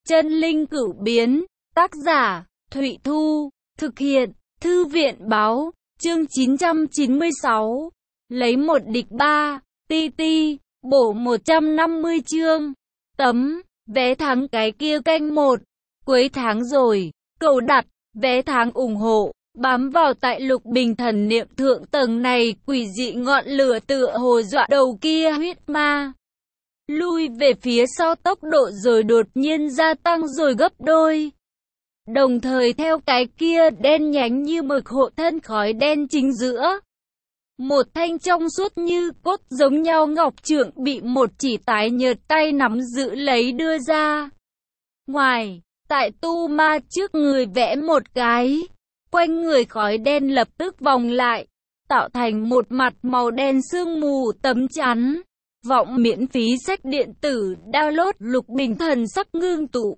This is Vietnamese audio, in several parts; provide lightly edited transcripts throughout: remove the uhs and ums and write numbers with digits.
Chân linh cửu biến, tác giả, Thụy Thu, thực hiện, Thư viện báo, chương 996, lấy một địch ba, TT, bổ 150 chương, tấm, vé tháng cái kia canh một, cuối tháng rồi, cậu đặt, vé tháng ủng hộ, bám vào tại Lục Bình thần niệm thượng tầng này, quỷ dị ngọn lửa tựa hồ dọa đầu kia huyết ma. Lui về phía sau tốc độ rồi đột nhiên gia tăng rồi gấp đôi. Đồng thời theo cái kia đen nhánh như mực hộ thân khói đen chính giữa. Một thanh trong suốt như cốt giống nhau ngọc trượng bị một chỉ tái nhợt tay nắm giữ lấy đưa ra. Ngoài, tại tu ma trước người vẽ một cái. Quanh người khói đen lập tức vòng lại, tạo thành một mặt màu đen sương mù tấm chắn. Vọng miễn phí sách điện tử download. Lục Bình thần sắc ngưng tụ.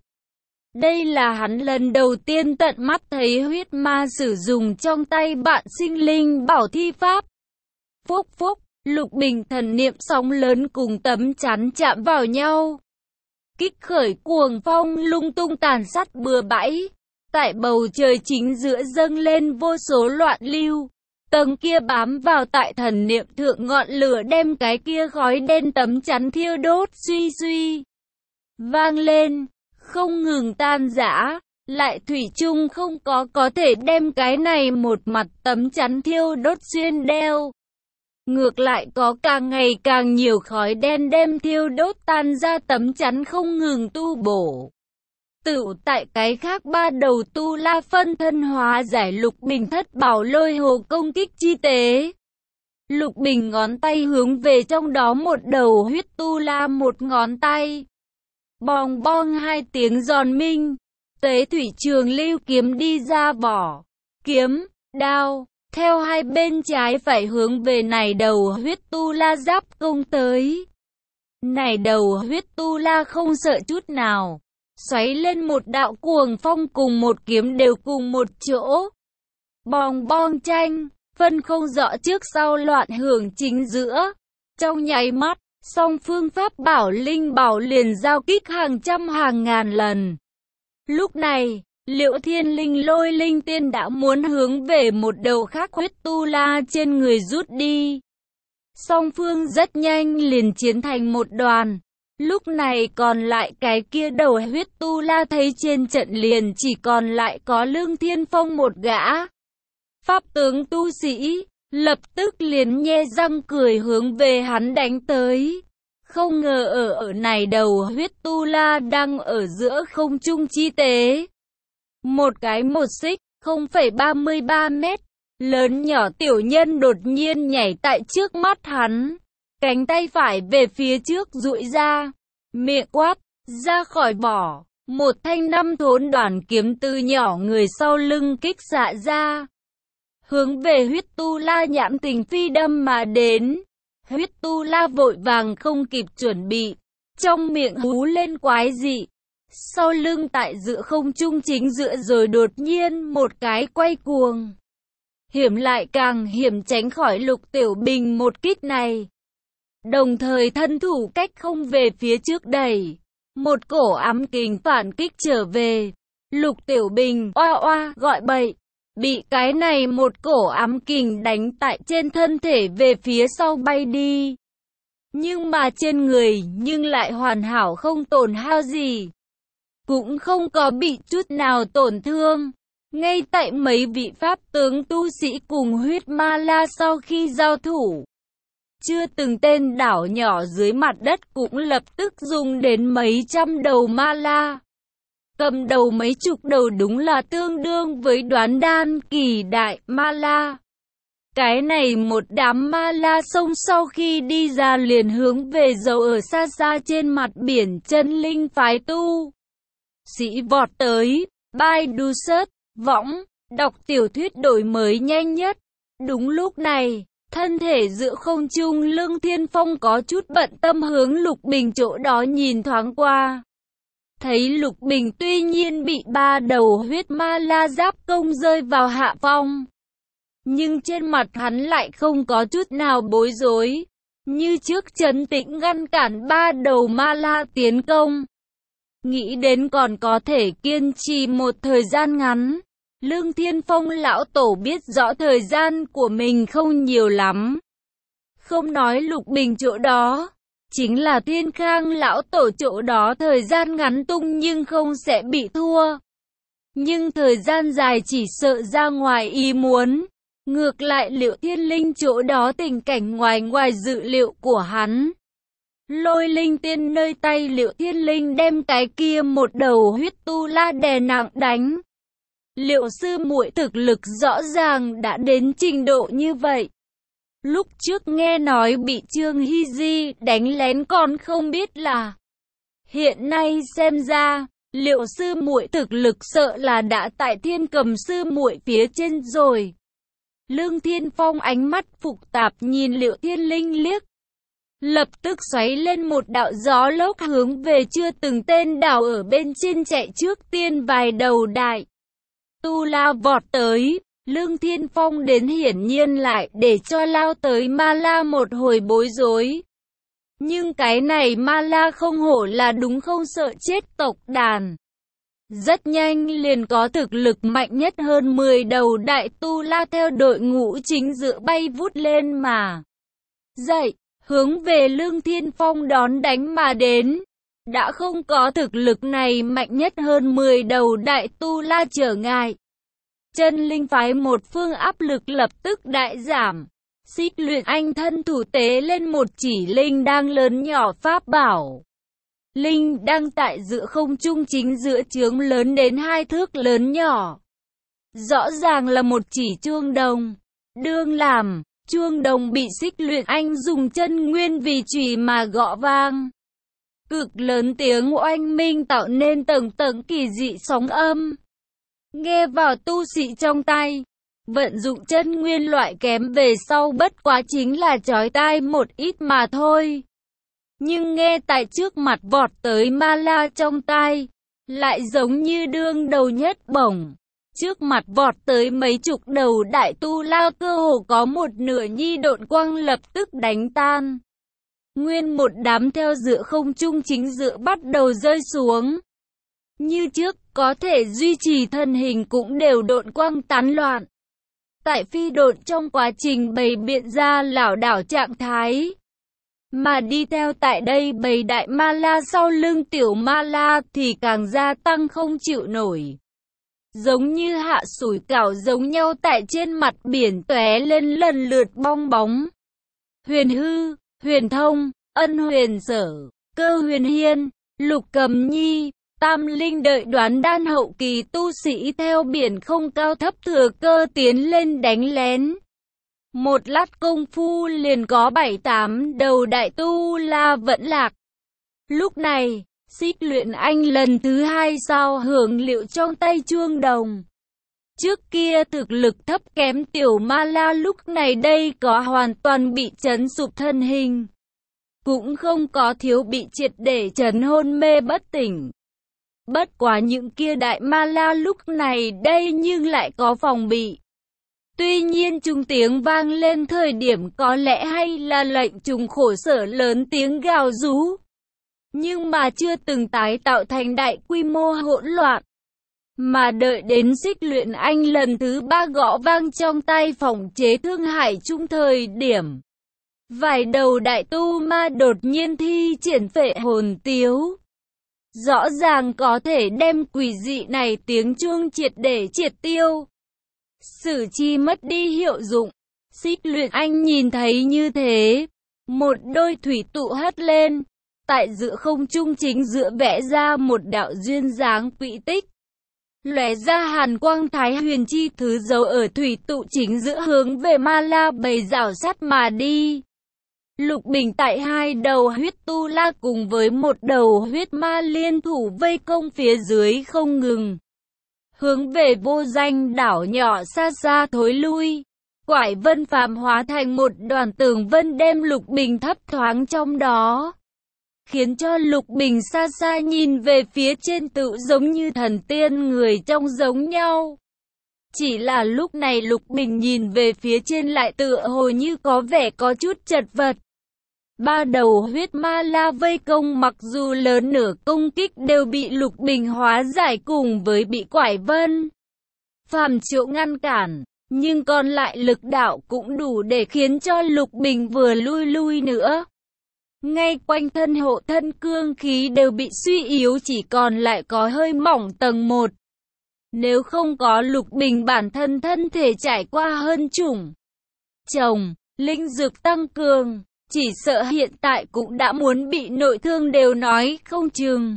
Đây là hắn lần đầu tiên tận mắt thấy huyết ma sử dụng trong tay bạn sinh linh bảo thi pháp. Phúc phúc, Lục Bình thần niệm sóng lớn cùng tấm chắn chạm vào nhau. Kích khởi cuồng phong lung tung tàn sát bừa bãi. Tại bầu trời chính giữa dâng lên vô số loạn lưu. Tầng kia bám vào tại thần niệm thượng ngọn lửa đem cái kia khói đen tấm chắn thiêu đốt suy suy. Vang lên, không ngừng tan rã, lại thủy chung không có thể đem cái này một mặt tấm chắn thiêu đốt xuyên đeo. Ngược lại có càng ngày càng nhiều khói đen đem thiêu đốt tan ra tấm chắn không ngừng tu bổ. Tựu tại cái khác ba đầu tu la phân thân hóa giải Lục Bình thất bảo lôi hồ công kích chi tế. Lục Bình ngón tay hướng về trong đó một đầu huyết tu la một ngón tay. Bong bong hai tiếng giòn minh. Tế thủy trường lưu kiếm đi ra vỏ. Kiếm, đao, theo hai bên trái phải hướng về này đầu huyết tu la giáp công tới. Này đầu huyết tu la không sợ chút nào. Xoáy lên một đạo cuồng phong cùng một kiếm đều cùng một chỗ. Bong bong tranh, phân không rõ trước sau loạn hưởng chính giữa. Trong nháy mắt, song phương pháp bảo linh bảo liền giao kích hàng trăm hàng ngàn lần. Lúc này, Liễu Thiên Linh Lôi Linh Tiên đã muốn hướng về một đầu khác huyết tu la trên người rút đi. Song phương rất nhanh liền chiến thành một đoàn. Lúc này còn lại cái kia đầu huyết tu la thấy trên trận liền chỉ còn lại có Lương Thiên Phong một gã. Pháp tướng tu sĩ, lập tức liền nhe răng cười hướng về hắn đánh tới. Không ngờ ở này đầu huyết tu la đang ở giữa không trung chi tế. Một cái một xích, 0,33 mét, lớn nhỏ tiểu nhân đột nhiên nhảy tại trước mắt hắn. Cánh tay phải về phía trước duỗi ra, miệng quát, ra khỏi vỏ, một thanh năm thốn đoàn kiếm từ nhỏ người sau lưng kích xạ ra. Hướng về huyết tu la nhãn tình phi đâm mà đến. Huyết tu la vội vàng không kịp chuẩn bị, trong miệng hú lên quái dị. Sau lưng tại giữa không trung chính giữa rồi đột nhiên một cái quay cuồng. Hiểm lại càng hiểm tránh khỏi Lục Tiểu Bình một kích này. Đồng thời thân thủ cách không về phía trước đẩy. Một cổ ám kình phản kích trở về. Lục Tiểu Bình oa oa gọi bậy. Bị cái này một cổ ám kình đánh tại trên thân thể về phía sau bay đi. Nhưng mà trên người nhưng lại hoàn hảo không tổn hao gì. Cũng không có bị chút nào tổn thương. Ngay tại mấy vị pháp tướng tu sĩ cùng huyết ma la sau khi giao thủ. Chưa từng tên đảo nhỏ dưới mặt đất cũng lập tức dùng đến mấy trăm đầu ma la. Cầm đầu mấy chục đầu đúng là tương đương với đoán đan kỳ đại ma la. Cái này một đám ma la sông sau khi đi ra liền hướng về dấu ở xa xa trên mặt biển chân linh phái tu. Sĩ vọt tới, Baidu search, võng, đọc tiểu thuyết đổi mới nhanh nhất. Đúng lúc này, thân thể giữa không trung Lương Thiên Phong có chút bận tâm hướng Lục Bình chỗ đó nhìn thoáng qua. Thấy Lục Bình tuy nhiên bị ba đầu huyết ma la giáp công rơi vào hạ phong. Nhưng trên mặt hắn lại không có chút nào bối rối. Như trước trấn tĩnh ngăn cản ba đầu ma la tiến công. nghĩ đến còn có thể kiên trì một thời gian ngắn. Lương Thiên Phong lão tổ biết rõ thời gian của mình không nhiều lắm. Không nói Lục Bình chỗ đó, chính là Thiên Khang lão tổ chỗ đó thời gian ngắn tung nhưng không sẽ bị thua. Nhưng thời gian dài chỉ sợ ra ngoài ý muốn. Ngược lại Liệu Thiên Linh chỗ đó tình cảnh ngoài dự liệu của hắn. Lôi linh tiên nơi tay Liệu Thiên Linh đem cái kia một đầu huyết tu la đè nặng đánh. Liệu sư muội thực lực rõ ràng đã đến trình độ như vậy. Lúc trước nghe nói bị Trương Hy Di đánh lén còn không biết là. Hiện nay xem ra, Liệu sư muội thực lực sợ là đã tại Thiên Cầm sư muội phía trên rồi. Lương Thiên Phong ánh mắt phục tạp nhìn Liệu Thiên Linh liếc. Lập tức xoáy lên một đạo gió lốc hướng về chưa từng tên đảo ở bên trên chạy trước tiên vài đầu đại. Tu la vọt tới, Lương Thiên Phong đến hiển nhiên lại để cho lao tới ma la một hồi bối rối. Nhưng cái này ma la không hổ là đúng không sợ chết tộc đàn. Rất nhanh liền có thực lực mạnh nhất hơn 10 đầu đại tu la theo đội ngũ chính giữa bay vút lên mà. Dậy, hướng về Lương Thiên Phong đón đánh mà đến. Đã không có thực lực này mạnh nhất hơn 10 đầu đại tu la trở ngại. Chân linh phái một phương áp lực lập tức đại giảm. Xích Luyện Anh thân thủ tế lên một chỉ linh đang lớn nhỏ pháp bảo. Linh đang tại giữa không trung chính giữa chướng lớn đến 2 thước lớn nhỏ. Rõ ràng là một chỉ chuông đồng. Đương làm, chuông đồng bị Xích Luyện Anh dùng chân nguyên vì chùy mà gõ vang. Cực lớn tiếng oanh minh tạo nên tầng tầng kỳ dị sóng âm. Nghe vào tu sĩ trong tay. Vận dụng chân nguyên loại kém về sau bất quá chính là chói tai một ít mà thôi. Nhưng nghe tại trước mặt vọt tới ma la trong tai, lại giống như đương đầu nhất bổng. Trước mặt vọt tới mấy chục đầu đại tu la cơ hồ có một nửa nhi độn quang lập tức đánh tan. Nguyên một đám theo giữa không trung chính giữa bắt đầu rơi xuống. Như trước, có thể duy trì thân hình cũng đều độn quang tán loạn. Tại phi độn trong quá trình bày biện ra lảo đảo trạng thái. Mà đi theo tại đây bầy đại ma la sau lưng tiểu ma la thì càng gia tăng không chịu nổi. Giống như hạ sủi cảo giống nhau tại trên mặt biển tóe lên lần lượt bong bóng. Huyền Hư, Huyền Thông, Ân Huyền Sở, Cơ Huyền Hiên, Lục Cầm Nhi, Tam Linh đợi đoán đan hậu kỳ tu sĩ theo biển không cao thấp thừa cơ tiến lên đánh lén. Một lát công phu liền có 7-8 đầu đại tu la vẫn lạc. Lúc này, Xích Luyện Anh lần thứ 2 sao hưởng liệu trong tay chuông đồng. Trước kia thực lực thấp kém tiểu ma la lúc này đây có hoàn toàn bị chấn sụp thân hình. Cũng không có thiếu bị triệt để chấn hôn mê bất tỉnh. Bất quá những kia đại ma la lúc này đây nhưng lại có phòng bị. Tuy nhiên trung tiếng vang lên thời điểm có lẽ hay là lệnh trùng khổ sở lớn tiếng gào rú. Nhưng mà chưa từng tái tạo thành đại quy mô hỗn loạn. Mà đợi đến Xích Luyện Anh lần thứ 3 gõ vang trong tay phòng chế Thương Hải Trung thời điểm. Vài đầu đại tu ma đột nhiên thi triển phệ hồn tiếu. Rõ ràng có thể đem quỷ dị này tiếng chuông triệt để triệt tiêu. Sử chi mất đi hiệu dụng. Xích Luyện Anh nhìn thấy như thế. Một đôi thủy tụ hất lên. Tại giữa không trung chính giữa vẽ ra một đạo duyên dáng quỹ tích. Lóe ra hàn quang thái huyền chi thứ dấu ở thủy tụ chính giữa hướng về ma la bầy rảo sắt mà đi. Lục Bình tại 2 đầu huyết tu la cùng với một đầu huyết ma liên thủ vây công phía dưới không ngừng. Hướng về vô danh đảo nhỏ xa xa thối lui. Quải vân phàm hóa thành một đoàn tường vân đem Lục Bình thấp thoáng trong đó. Khiến cho Lục Bình xa xa nhìn về phía trên tự giống như thần tiên người trong giống nhau. Chỉ là lúc này Lục Bình nhìn về phía trên lại tựa hồ như có vẻ có chút chật vật. Ba đầu huyết ma la vây công, mặc dù lớn nửa công kích đều bị Lục Bình hóa giải cùng với bị Quải Vân Phàm Triệu ngăn cản, nhưng còn lại lực đạo cũng đủ để khiến cho Lục Bình vừa lui nữa. Ngay quanh thân hộ thân cương khí đều bị suy yếu, chỉ còn lại có hơi mỏng tầng 1. Nếu không có Lục Bình bản thân thân thể trải qua hơn chủng trồng, linh dược tăng cường, chỉ sợ hiện tại cũng đã muốn bị nội thương đều nói không chừng.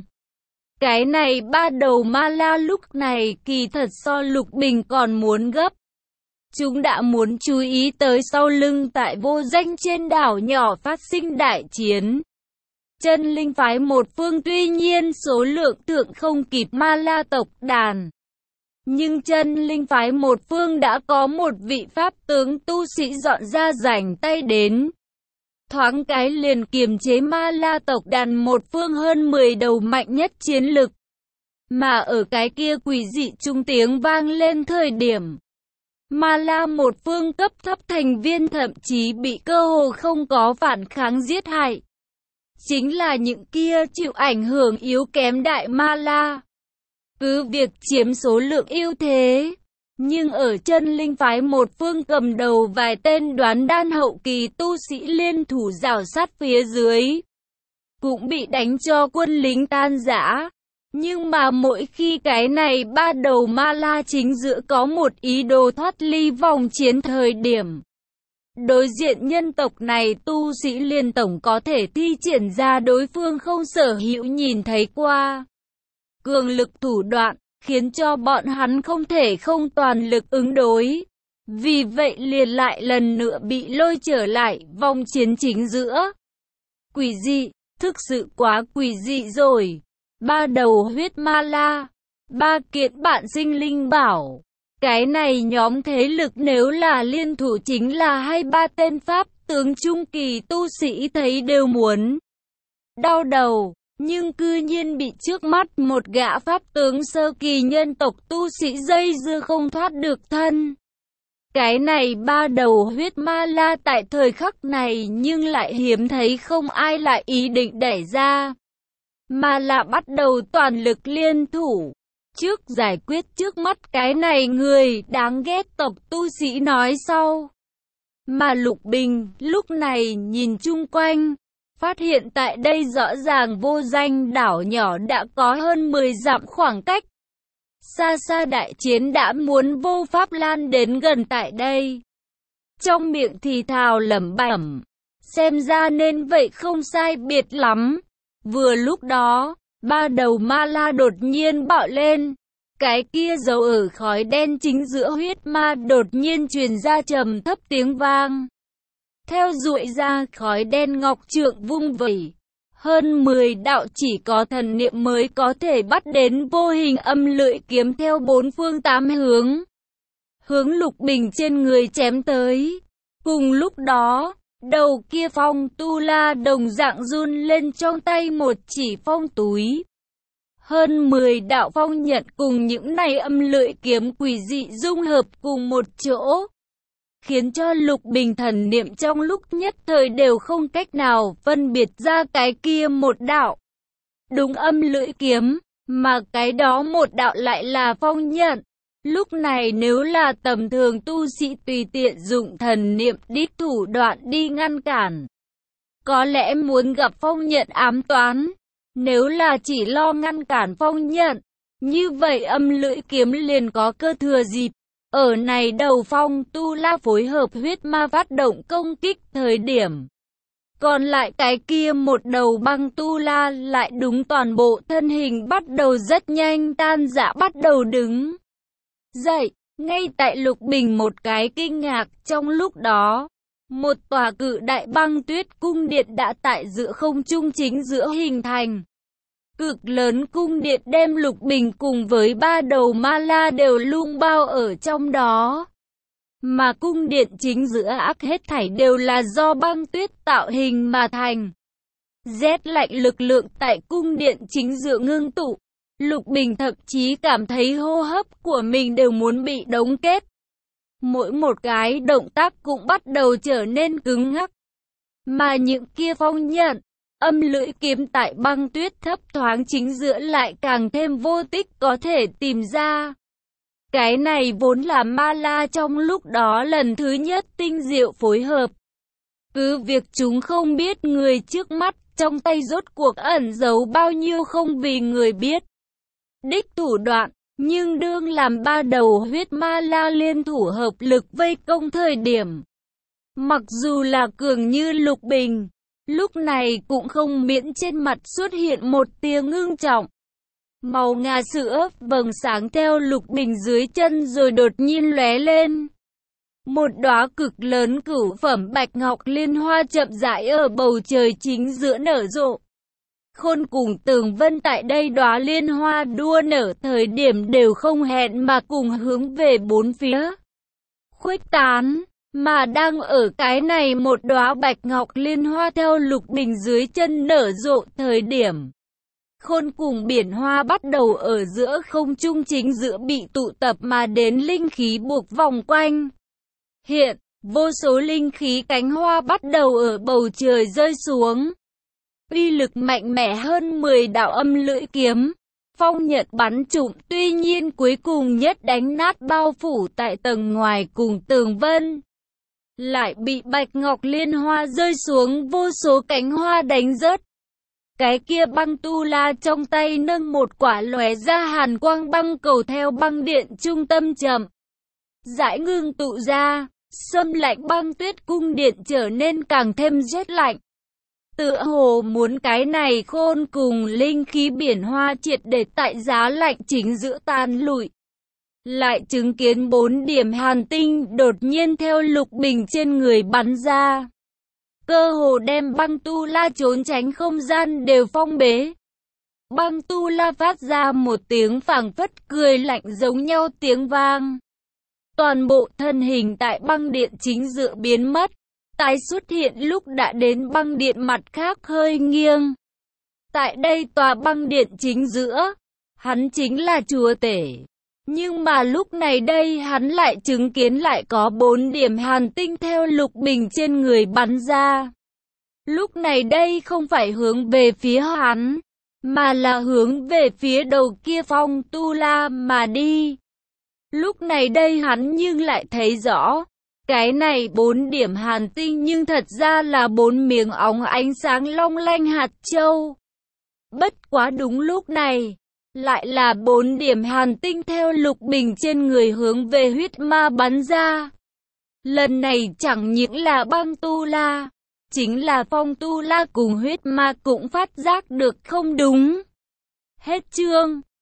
Cái này ba đầu ma la lúc này kỳ thật so Lục Bình còn muốn gấp. Chúng đã muốn chú ý tới sau lưng tại vô danh trên đảo nhỏ phát sinh đại chiến. Chân linh phái một phương tuy nhiên số lượng thượng không kịp ma la tộc đàn. Nhưng chân linh phái một phương đã có một vị pháp tướng tu sĩ dọn ra rảnh tay đến. Thoáng cái liền kiềm chế ma la tộc đàn một phương hơn 10 đầu mạnh nhất chiến lực. Mà ở cái kia quỷ dị trung tiếng vang lên thời điểm, ma la một phương cấp thấp thành viên thậm chí bị cơ hồ không có phản kháng giết hại. Chính là những kia chịu ảnh hưởng yếu kém đại ma la. Cứ việc chiếm số lượng ưu thế, nhưng ở chân linh phái một phương cầm đầu vài tên đoán đan hậu kỳ tu sĩ liên thủ rào sát phía dưới, cũng bị đánh cho quân lính tan rã. Nhưng mà mỗi khi cái này ba đầu ma la chính giữa có một ý đồ thoát ly vòng chiến thời điểm, đối diện nhân tộc này tu sĩ liên tổng có thể thi triển ra đối phương không sở hữu nhìn thấy qua cường lực thủ đoạn, khiến cho bọn hắn không thể không toàn lực ứng đối. Vì vậy liền lại lần nữa bị lôi trở lại vòng chiến chính giữa. Quỷ dị, thực sự quá quỷ dị rồi. Ba đầu huyết ma la, ba kiện bạn sinh linh bảo. Cái này nhóm thế lực nếu là liên thủ chính là hay ba tên pháp tướng trung kỳ tu sĩ thấy đều muốn đau đầu. Nhưng cư nhiên bị trước mắt một gã pháp tướng sơ kỳ nhân tộc tu sĩ dây dưa không thoát được thân. Cái này ba đầu huyết ma la tại thời khắc này nhưng lại hiếm thấy không ai lại ý định đẩy ra, mà là bắt đầu toàn lực liên thủ. Trước giải quyết trước mắt cái này người đáng ghét tộc tu sĩ nói sau. Mà Lục Bình lúc này nhìn chung quanh, phát hiện tại đây rõ ràng vô danh đảo nhỏ đã có hơn 10 dặm khoảng cách. Xa xa đại chiến đã muốn vô pháp lan đến gần tại đây. Trong miệng thì thào lẩm bẩm, xem ra nên vậy không sai biệt lắm. Vừa lúc đó, ba đầu ma la đột nhiên bạo lên. Cái kia giấu ở khói đen chính giữa huyết ma đột nhiên truyền ra trầm thấp tiếng vang. Theo duỗi ra khói đen ngọc trượng vung vẩy. Hơn 10 đạo chỉ có thần niệm mới có thể bắt đến vô hình âm lưỡi kiếm theo bốn phương tám hướng. Hướng Lục Bình trên người chém tới. Cùng lúc đó, đầu kia phong tu la đồng dạng run lên trong tay một chỉ phong túi. Hơn 10 đạo phong nhận cùng những này âm lưỡi kiếm quỷ dị dung hợp cùng một chỗ, khiến cho Lục Bình thần niệm trong lúc nhất thời đều không cách nào phân biệt ra cái kia một đạo đúng âm lưỡi kiếm, mà cái đó một đạo lại là phong nhận. Lúc này nếu là tầm thường tu sĩ tùy tiện dụng thần niệm đi thủ đoạn đi ngăn cản, có lẽ muốn gặp phong nhận ám toán. Nếu là chỉ lo ngăn cản phong nhận, như vậy âm lưỡi kiếm liền có cơ thừa dịp. Ở này đầu phong tu la phối hợp huyết ma phát động công kích thời điểm, còn lại cái kia một đầu băng tu la lại đúng toàn bộ thân hình bắt đầu rất nhanh tan rã bắt đầu đứng dậy. Ngay tại Lục Bình một cái kinh ngạc trong lúc đó, một tòa cự đại băng tuyết cung điện đã tại giữa không trung chính giữa hình thành. Cực lớn cung điện đem Lục Bình cùng với ba đầu ma la đều lung bao ở trong đó. Mà cung điện chính giữa ác hết thảy đều là do băng tuyết tạo hình mà thành. Rét lạnh lực lượng tại cung điện chính giữa ngưng tụ. Lục Bình thậm chí cảm thấy hô hấp của mình đều muốn bị đóng kết. Mỗi một cái động tác cũng bắt đầu trở nên cứng ngắc. Mà những kia phong nhận, âm lưỡi kiếm tại băng tuyết thấp thoáng chính giữa lại càng thêm vô tích có thể tìm ra. Cái này vốn là ma la trong lúc đó lần thứ nhất tinh diệu phối hợp. Cứ việc chúng không biết người trước mắt trong tay rốt cuộc ẩn giấu bao nhiêu không vì người biết đích thủ đoạn, nhưng đương làm ba đầu huyết ma la liên thủ hợp lực vây công thời điểm. Mặc dù là cường như Lục Bình, lúc này cũng không miễn trên mặt xuất hiện một tia ngưng trọng. Màu ngà sữa vầng sáng theo Lục Bình dưới chân rồi đột nhiên lóe lên. Một đóa cực lớn cửu phẩm bạch ngọc liên hoa chậm rãi ở bầu trời chính giữa nở rộ. Khôn cùng Tường Vân tại đây đóa liên hoa đua nở thời điểm đều không hẹn mà cùng hướng về bốn phía khuếch tán, mà đang ở cái này một đóa bạch ngọc liên hoa theo Lục Bình dưới chân nở rộ thời điểm. Khôn cùng biển hoa bắt đầu ở giữa không trung chính giữa bị tụ tập mà đến linh khí buộc vòng quanh. Hiện, vô số linh khí cánh hoa bắt đầu ở bầu trời rơi xuống. Uy lực mạnh mẽ hơn 10 đạo âm lưỡi kiếm. Phong nhận bắn trụm tuy nhiên cuối cùng nhất đánh nát bao phủ tại tầng ngoài cùng Tường Vân. Lại bị bạch ngọc liên hoa rơi xuống vô số cánh hoa đánh rớt. Cái kia băng tu la trong tay nâng một quả lóe ra hàn quang băng cầu theo băng điện trung tâm chậm rãi ngưng tụ ra, xâm lạnh băng tuyết cung điện trở nên càng thêm rét lạnh. Tựa hồ muốn cái này khôn cùng linh khí biển hoa triệt để tại giá lạnh chính giữa tan lụi. Lại chứng kiến 4 điểm hàn tinh đột nhiên theo Lục Bình trên người bắn ra. Cơ hồ đem băng tu la trốn tránh không gian đều phong bế. Băng tu la phát ra một tiếng phảng phất cười lạnh giống nhau tiếng vang. Toàn bộ thân hình tại băng điện chính giữa biến mất. Tái xuất hiện lúc đã đến băng điện mặt khác hơi nghiêng. Tại đây tòa băng điện chính giữa, hắn chính là chúa tể. Nhưng mà lúc này đây hắn lại chứng kiến lại có 4 điểm hàn tinh theo Lục Bình trên người bắn ra. Lúc này đây không phải hướng về phía hắn, mà là hướng về phía đầu kia phong tu la mà đi. Lúc này đây hắn nhưng lại thấy rõ, cái này 4 điểm hàn tinh nhưng thật ra là 4 miếng óng ánh sáng long lanh hạt châu. Bất quá đúng lúc này, lại là 4 điểm hàn tinh theo Lục Bình trên người hướng về huyết ma bắn ra. Lần này chẳng những là băng tu la, chính là phong tu la cùng huyết ma cũng phát giác được không đúng. Hết chương.